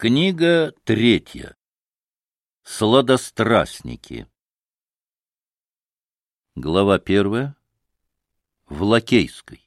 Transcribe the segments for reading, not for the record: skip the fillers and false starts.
Книга 3. Сладострастники. Глава 1. В Лакейской.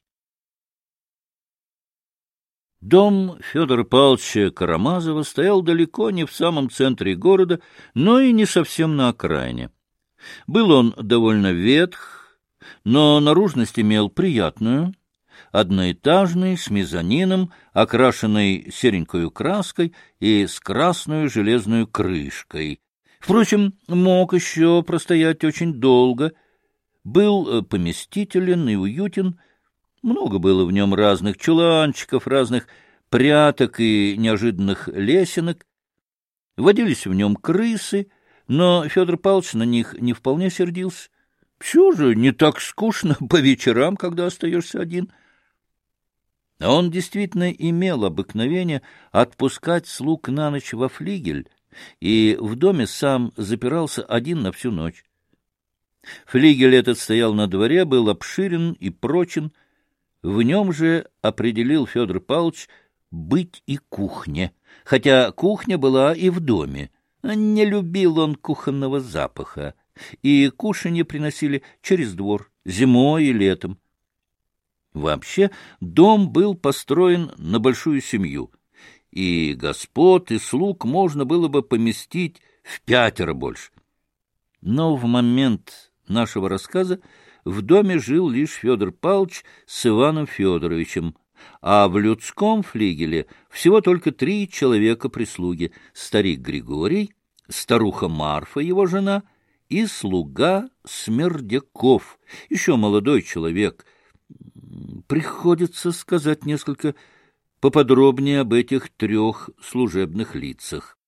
Дом Федора Павловича Карамазова стоял далеко не в самом центре города, но и не совсем на окраине. Был он довольно ветх, но наружность имел приятную, одноэтажный, с мезонином, окрашенный серенькою краской и с красную железную крышкой. Впрочем, мог еще простоять очень долго, был поместителен и уютен, много было в нем разных чуланчиков, разных пряток и неожиданных лесенок. Водились в нем крысы, но Федор Павлович на них не вполне сердился. Все же не так скучно по вечерам, когда остаешься один. А он действительно имел обыкновение отпускать слуг на ночь во флигель и в доме сам запирался один на всю ночь. Флигель этот стоял на дворе, был обширен и прочен. В нем же определил Федор Павлович быть и кухне, хотя кухня была и в доме. Не любил он кухонного запаха, и кушанье приносили через двор, зимой и летом. Вообще дом был построен на большую семью, и господ, и слуг можно было бы поместить в 5 больше. Но в момент нашего рассказа в доме жил лишь Федор Павлович с Иваном Федоровичем, а в людском флигеле всего только 3 человека прислуги: старик Григорий, старуха Марфа, его жена, и слуга Смердяков, еще молодой человек. Приходится сказать несколько поподробнее об этих 3 служебных лицах.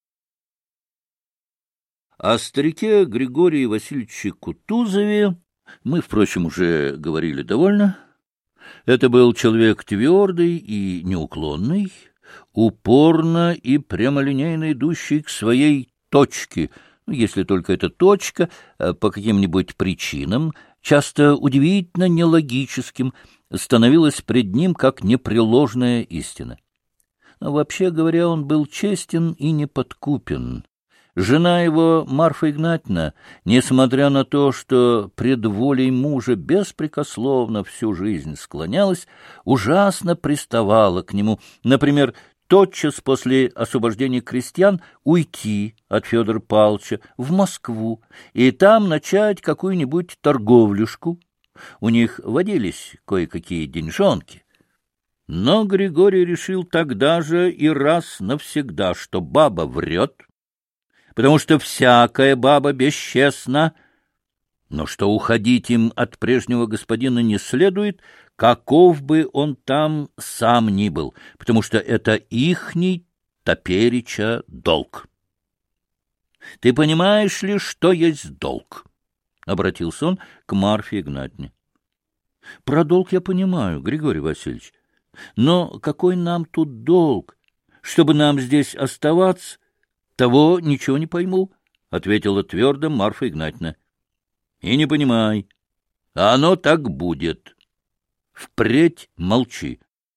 О старике Григории Васильевиче Кутузове мы, впрочем, уже говорили довольно. Это был человек твердый и неуклонный, упорно и прямолинейно идущий к своей точке, если только эта точка по каким-нибудь причинам, часто удивительно нелогическим, становилась пред ним как непреложная истина. Но вообще говоря, он был честен и неподкупен. Жена его, Марфа Игнатьевна, несмотря на то, что пред волей мужа беспрекословно всю жизнь склонялась, ужасно приставала к нему, например, тотчас после освобождения крестьян уйти от Федора Павловича в Москву и там начать какую-нибудь торговлюшку. У них водились кое-какие деньжонки. Но Григорий решил тогда же и раз навсегда, что баба врет, потому что всякая баба бесчестна, но что уходить им от прежнего господина не следует, каков бы он там сам ни был, потому что это ихний топереча долг. — Ты понимаешь ли, что есть долг? — обратился он к Марфе Игнатьевне. — Про долг я понимаю, Григорий Васильевич, но какой нам тут долг? Чтобы нам здесь оставаться, того ничего не пойму, — ответила твердо Марфа Игнатьевна. — И не понимай, а оно так будет. Впредь молчи.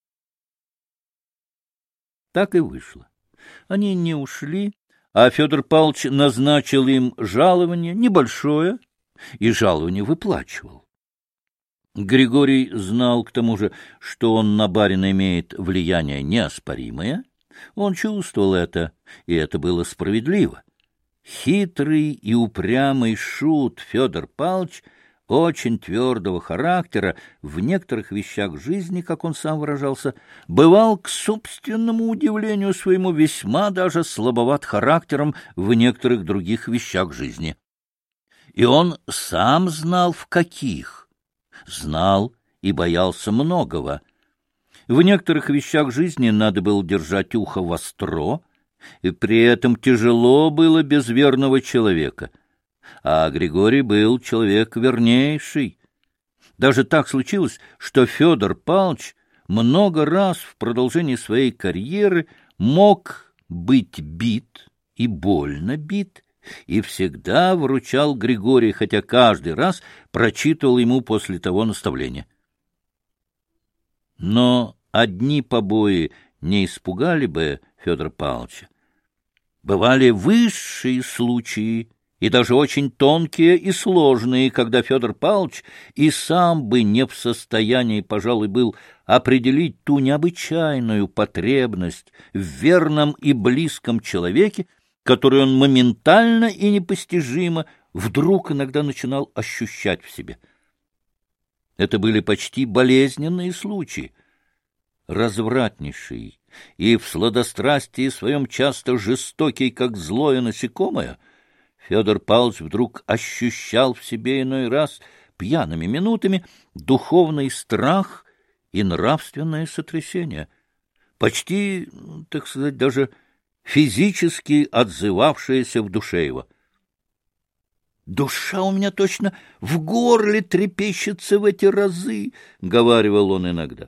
Так и вышло. Они не ушли, а Федор Павлович назначил им жалование небольшое, и жалование выплачивал. Григорий знал к тому же, что он на барина имеет влияние неоспоримое. Он чувствовал это, и это было справедливо. Хитрый и упрямый шут Федор Павлович, очень твердого характера, в некоторых вещах жизни, как он сам выражался, бывал, к собственному удивлению своему, весьма даже слабоват характером в некоторых других вещах жизни. И он сам знал, в каких. Знал и боялся многого. В некоторых вещах жизни надо было держать ухо востро, и при этом тяжело было без верного человека. А Григорий был человек вернейший. Даже так случилось, что Федор Павлович много раз в продолжении своей карьеры мог быть бит и больно бит, и всегда выручал Григория, хотя каждый раз прочитывал ему после того наставление. Но одни побои не испугали бы Федора Павловича. Бывали высшие случаи, и даже очень тонкие и сложные, когда Федор Павлович и сам бы не в состоянии, пожалуй, был определить ту необычайную потребность в верном и близком человеке, которую он моментально и непостижимо вдруг иногда начинал ощущать в себе. Это были почти болезненные случаи. Развратнейший и в сладострастии своем часто жестокий, как злое насекомое, Федор Павлович вдруг ощущал в себе иной раз пьяными минутами духовный страх и нравственное сотрясение, почти, так сказать, даже физически отзывавшееся в душе его. «Душа у меня точно в горле трепещется в эти разы», — говаривал он иногда.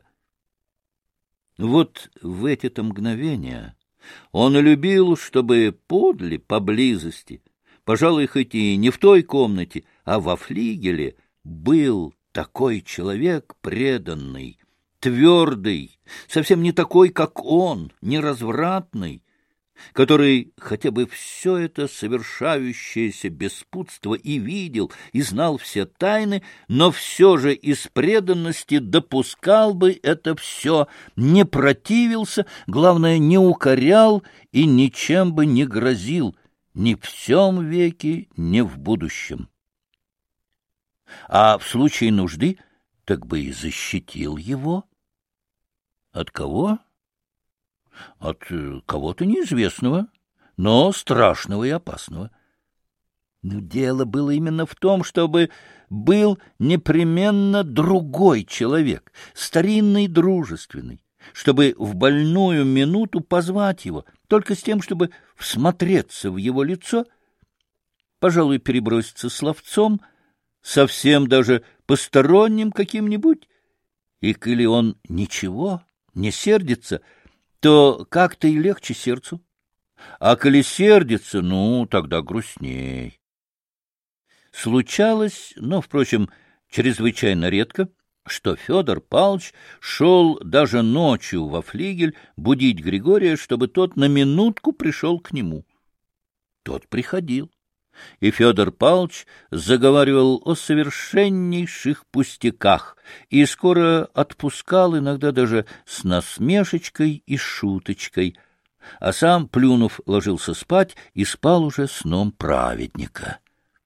Вот в эти-то мгновения он любил, чтобы подле, поблизости, пожалуй, хоть и не в той комнате, а во флигеле, был такой человек преданный, твердый, совсем не такой, как он, не развратный, который хотя бы все это совершающееся беспутство и видел, и знал все тайны, но все же из преданности допускал бы это все, не противился, главное, не укорял и ничем бы не грозил, ни в сём веке, ни в будущем. А в случае нужды так бы и защитил его. От кого? От кого-то неизвестного, но страшного и опасного. Но дело было именно в том, чтобы был непременно другой человек, старинный, дружественный, чтобы в больную минуту позвать его, только с тем, чтобы всмотреться в его лицо, пожалуй, переброситься словцом, совсем даже посторонним каким-нибудь, и коли он ничего, не сердится, то как-то и легче сердцу. А коли сердится, ну, тогда грустней. Случалось, но, впрочем, чрезвычайно редко, что Федор Павлович шел даже ночью во флигель будить Григория, чтобы тот на минутку пришел к нему. Тот приходил, и Федор Павлович заговаривал о совершеннейших пустяках и скоро отпускал, иногда даже с насмешечкой и шуточкой, а сам, плюнув, ложился спать и спал уже сном праведника.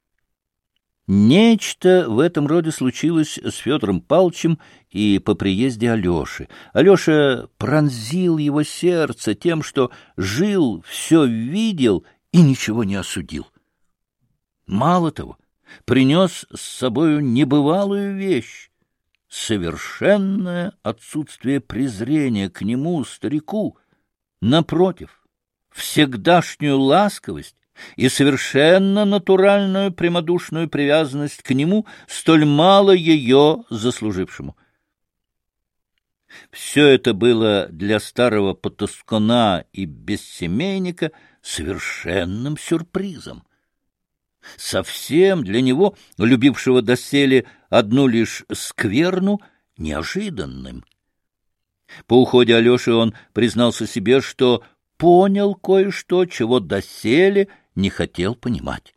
Нечто в этом роде случилось с Федором Павловичем и по приезде Алеши. Алеша пронзил его сердце тем, что жил, все видел и ничего не осудил. Мало того, принес с собою небывалую вещь — совершенное отсутствие презрения к нему, старику, напротив, всегдашнюю ласковость и совершенно натуральную прямодушную привязанность к нему, столь мало ее заслужившему. Все это было для старого потаскуна и бессемейника совершенным сюрпризом. Совсем для него, любившего доселе одну лишь скверну, неожиданным. По уходе Алеши он признался себе, что понял кое-что, чего доселе не хотел понимать.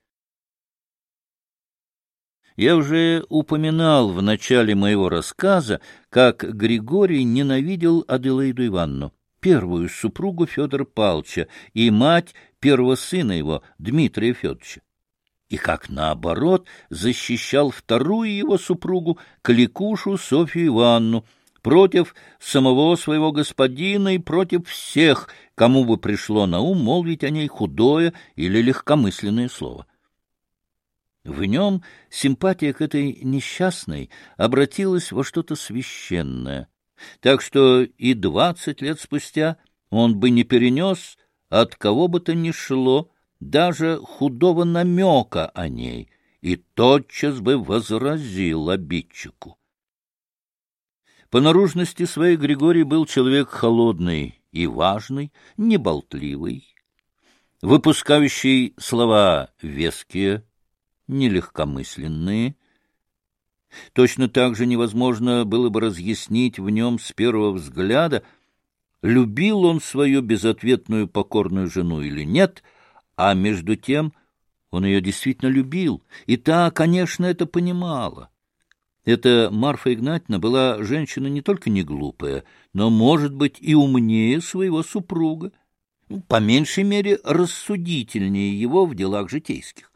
Я уже упоминал в начале моего рассказа, как Григорий ненавидел Аделаиду Ивановну, первую супругу Федора Павловича и мать первого сына его, Дмитрия Федоровича, и как, наоборот, защищал вторую его супругу, кликушу Софью Ивановну, против самого своего господина и против всех, кому бы пришло на ум молвить о ней худое или легкомысленное слово. В нем симпатия к этой несчастной обратилась во что-то священное, так что и 20 лет спустя он бы не перенес от кого бы то ни шло даже худого намека о ней и тотчас бы возразил обидчику. По наружности своей Григорий был человек холодный и важный, неболтливый, выпускающий слова веские, нелегкомысленные. Точно так же невозможно было бы разъяснить в нем с первого взгляда, любил он свою безответную покорную жену или нет, А между тем он ее действительно любил, и та, конечно, это понимала. Эта Марфа Игнатьевна была женщина не только не глупая, но, может быть, и умнее своего супруга, по меньшей мере рассудительнее его в делах житейских.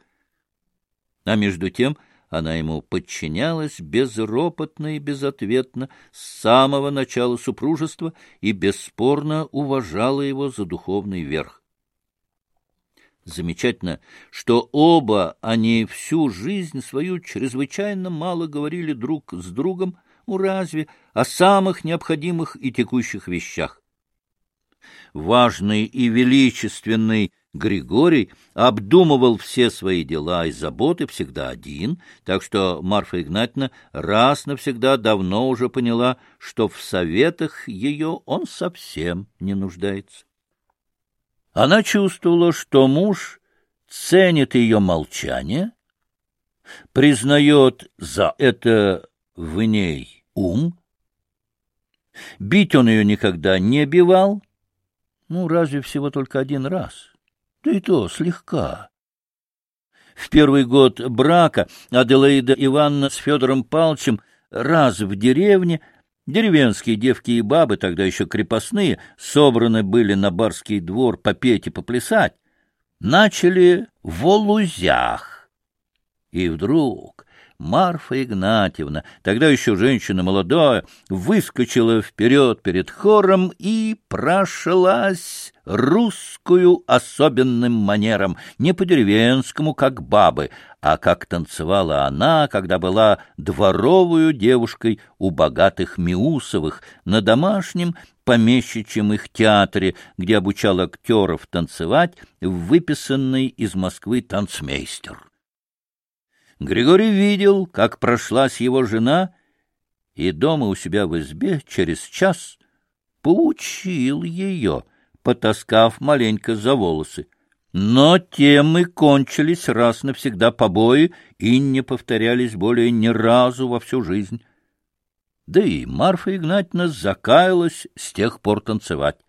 А между тем она ему подчинялась безропотно и безответно с самого начала супружества и бесспорно уважала его за духовный верх. Замечательно, что оба они всю жизнь свою чрезвычайно мало говорили друг с другом, разве о самых необходимых и текущих вещах. Важный и величественный Григорий обдумывал все свои дела и заботы всегда один, так что Марфа Игнатьевна раз навсегда давно уже поняла, что в советах ее он совсем не нуждается. Она чувствовала, что муж ценит ее молчание, признает за это в ней ум. Бить он ее никогда не бивал, разве всего только один раз, да и то слегка. В первый год брака Аделаида Ивановна с Федором Павловичем раз в деревне. Деревенские девки и бабы, тогда еще крепостные, собраны были на барский двор попеть и поплясать, начали в олузях. И вдруг Марфа Игнатьевна, тогда еще женщина молодая, выскочила вперед перед хором и прошлась русскую особенным манером, не по-деревенскому, как бабы, а как танцевала она, когда была дворовую девушкой у богатых Миусовых на домашнем помещичьем их театре, где обучал актеров танцевать выписанный из Москвы танцмейстер. Григорий видел, как прошлась его жена, и дома у себя в избе через час поучил ее, потаскав маленько за волосы. Но тем и кончились раз навсегда побои и не повторялись более ни разу во всю жизнь. Да и Марфа Игнатьевна закаялась с тех пор танцевать.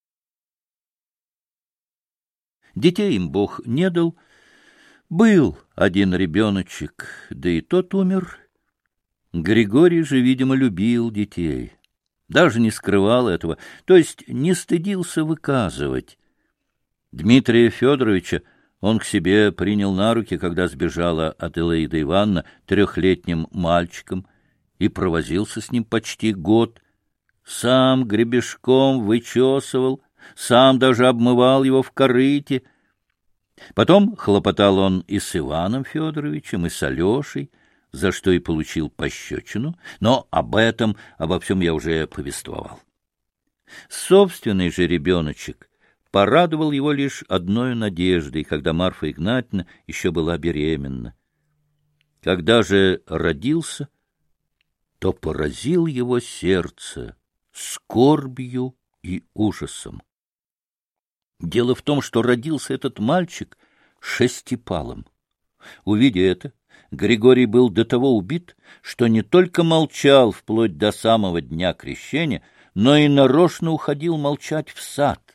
Детей им Бог не дал. Был один ребеночек, да и тот умер. Григорий же, видимо, любил детей. Даже не скрывал этого, то есть не стыдился выказывать. Дмитрия Федоровича он к себе принял на руки, когда сбежала Аделаида Ивановна 3-летним мальчиком, и провозился с ним почти год. Сам гребешком вычесывал, сам даже обмывал его в корыте. Потом хлопотал он и с Иваном Федоровичем, и с Алешей, за что и получил пощечину, но обо всем я уже повествовал. Собственный же ребеночек порадовал его лишь одной надеждой, когда Марфа Игнатьевна еще была беременна. Когда же родился, то поразил его сердце скорбью и ужасом. Дело в том, что родился этот мальчик шестипалым. Увидя это, Григорий был до того убит, что не только молчал вплоть до самого дня крещения, но и нарочно уходил молчать в сад.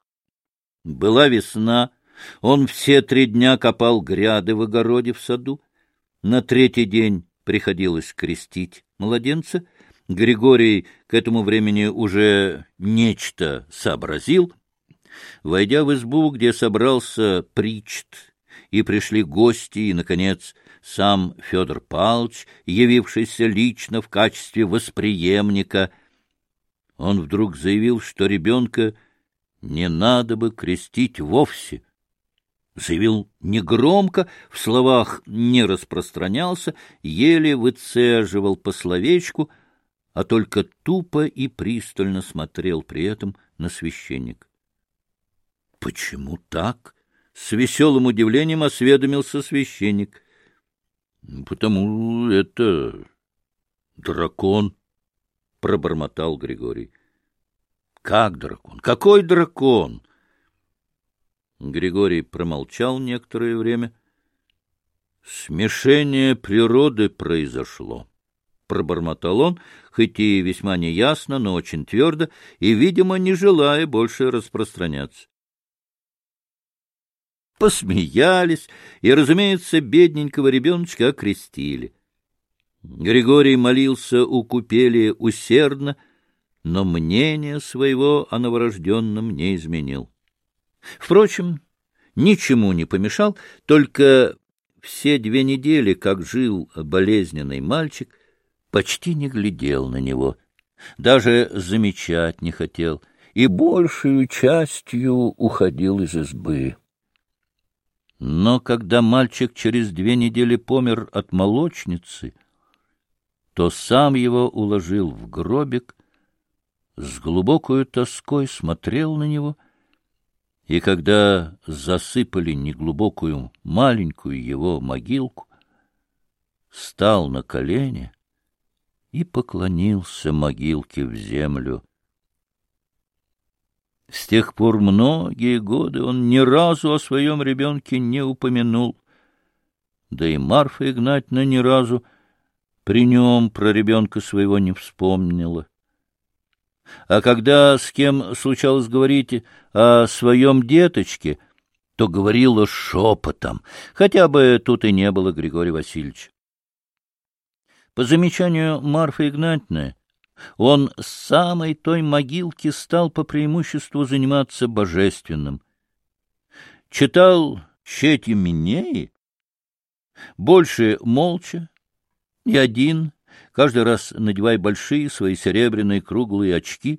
Была весна, он все 3 дня копал гряды в огороде в саду. На 3-й день приходилось крестить младенца. Григорий к этому времени уже нечто сообразил. Войдя в избу, где собрался причт, и пришли гости, и, наконец, сам Федор Павлович, явившийся лично в качестве восприемника, он вдруг заявил, что ребенка не надо бы крестить вовсе. Заявил негромко, в словах не распространялся, еле выцеживал по словечку, а только тупо и пристально смотрел при этом на священника. — Почему так? — с веселым удивлением осведомился священник. — Потому это дракон, — пробормотал Григорий. — Как дракон? Какой дракон? Григорий промолчал некоторое время. — Смешение природы произошло, — пробормотал он, хоть и весьма неясно, но очень твердо, и, видимо, не желая больше распространяться. Посмеялись и, разумеется, бедненького ребеночка окрестили. Григорий молился у купели усердно, но мнение своего о новорожденном не изменил. Впрочем, ничему не помешал, только все 2 недели, как жил болезненный мальчик, почти не глядел на него, даже замечать не хотел и большую частью уходил из избы. Но когда мальчик через 2 недели помер от молочницы, то сам его уложил в гробик, с глубокою тоской смотрел на него, и когда засыпали неглубокую маленькую его могилку, стал на колени и поклонился могилке в землю. С тех пор многие годы он ни разу о своем ребенке не упомянул, да и Марфа Игнатьевна ни разу при нем про ребенка своего не вспомнила. А когда с кем случалось говорить о своем деточке, то говорила шепотом, хотя бы тут и не было Григория Васильевича. По замечанию Марфы Игнатьевны, он с самой той могилки стал по преимуществу заниматься божественным. Читал «Чети Минеи», больше молча, не один, каждый раз надевая большие свои серебряные круглые очки.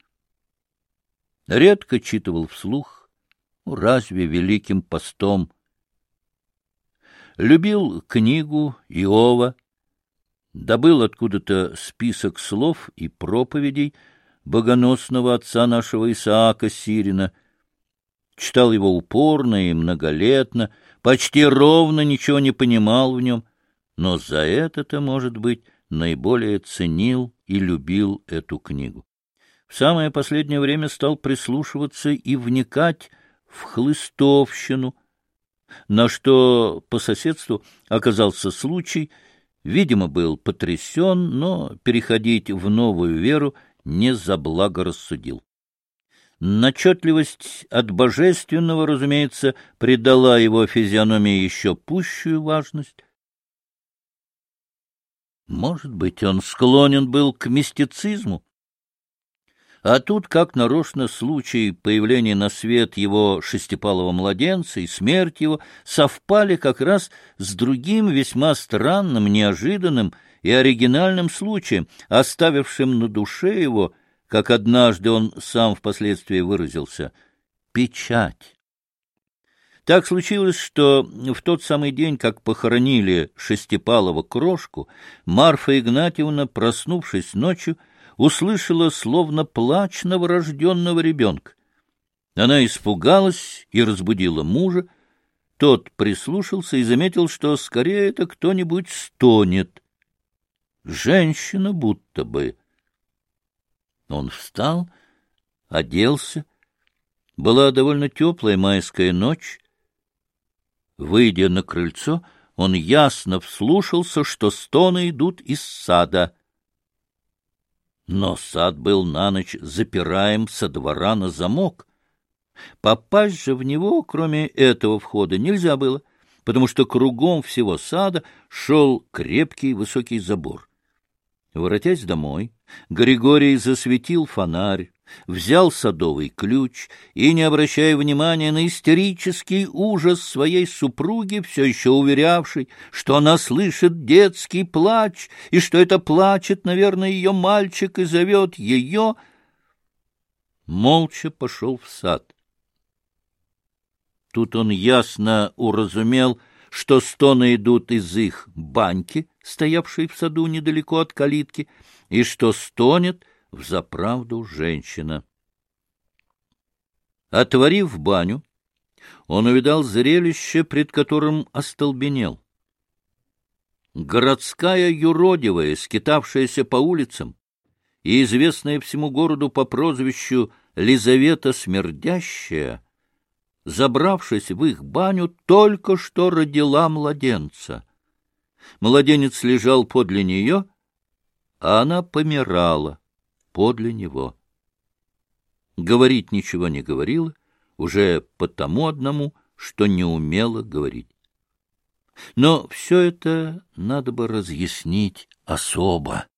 Редко читывал вслух, разве великим постом. Любил книгу Иова, добыл откуда-то список слов и проповедей богоносного отца нашего Исаака Сирина, читал его упорно и многолетно, почти ровно ничего не понимал в нем, но за это-то, может быть, наиболее ценил и любил эту книгу. В самое последнее время стал прислушиваться и вникать в хлыстовщину, на что по соседству оказался случай, видимо, был потрясен, но переходить в новую веру не заблагорассудил. Начетливость от божественного, разумеется, придала его физиономии еще пущую важность. Может быть, он склонен был к мистицизму? А тут, как нарочно, случай появления на свет его шестипалого младенца и смерть его совпали как раз с другим весьма странным, неожиданным и оригинальным случаем, оставившим на душе его, как однажды он сам впоследствии выразился, печать. Так случилось, что в тот самый день, как похоронили шестипалого крошку, Марфа Игнатьевна, проснувшись ночью, услышала словно плач новорожденного ребенка. Она испугалась и разбудила мужа. Тот прислушался и заметил, что скорее это кто-нибудь стонет. Женщина будто бы. Он встал, оделся. Была довольно теплая майская ночь. Выйдя на крыльцо, он ясно вслушался, что стоны идут из сада. Но сад был на ночь запираем со двора на замок. Попасть же в него, кроме этого входа, нельзя было, потому что кругом всего сада шел крепкий высокий забор. Воротясь домой, Григорий засветил фонарь, взял садовый ключ и, не обращая внимания на истерический ужас своей супруги, все еще уверявшей, что она слышит детский плач и что это плачет, наверное, ее мальчик и зовет ее, молча пошел в сад. Тут он ясно уразумел, что стоны идут из их баньки, стоявшей в саду недалеко от калитки, и что стонет взаправду женщина. Отворив баню, он увидал зрелище, пред которым остолбенел. Городская юродивая, скитавшаяся по улицам, и известная всему городу по прозвищу Лизавета Смердящая, забравшись в их баню, только что родила младенца. Младенец лежал подле нее, а она помирала подле него. Говорить ничего не говорила, уже потому одному, что не умела говорить. Но все это надо бы разъяснить особо.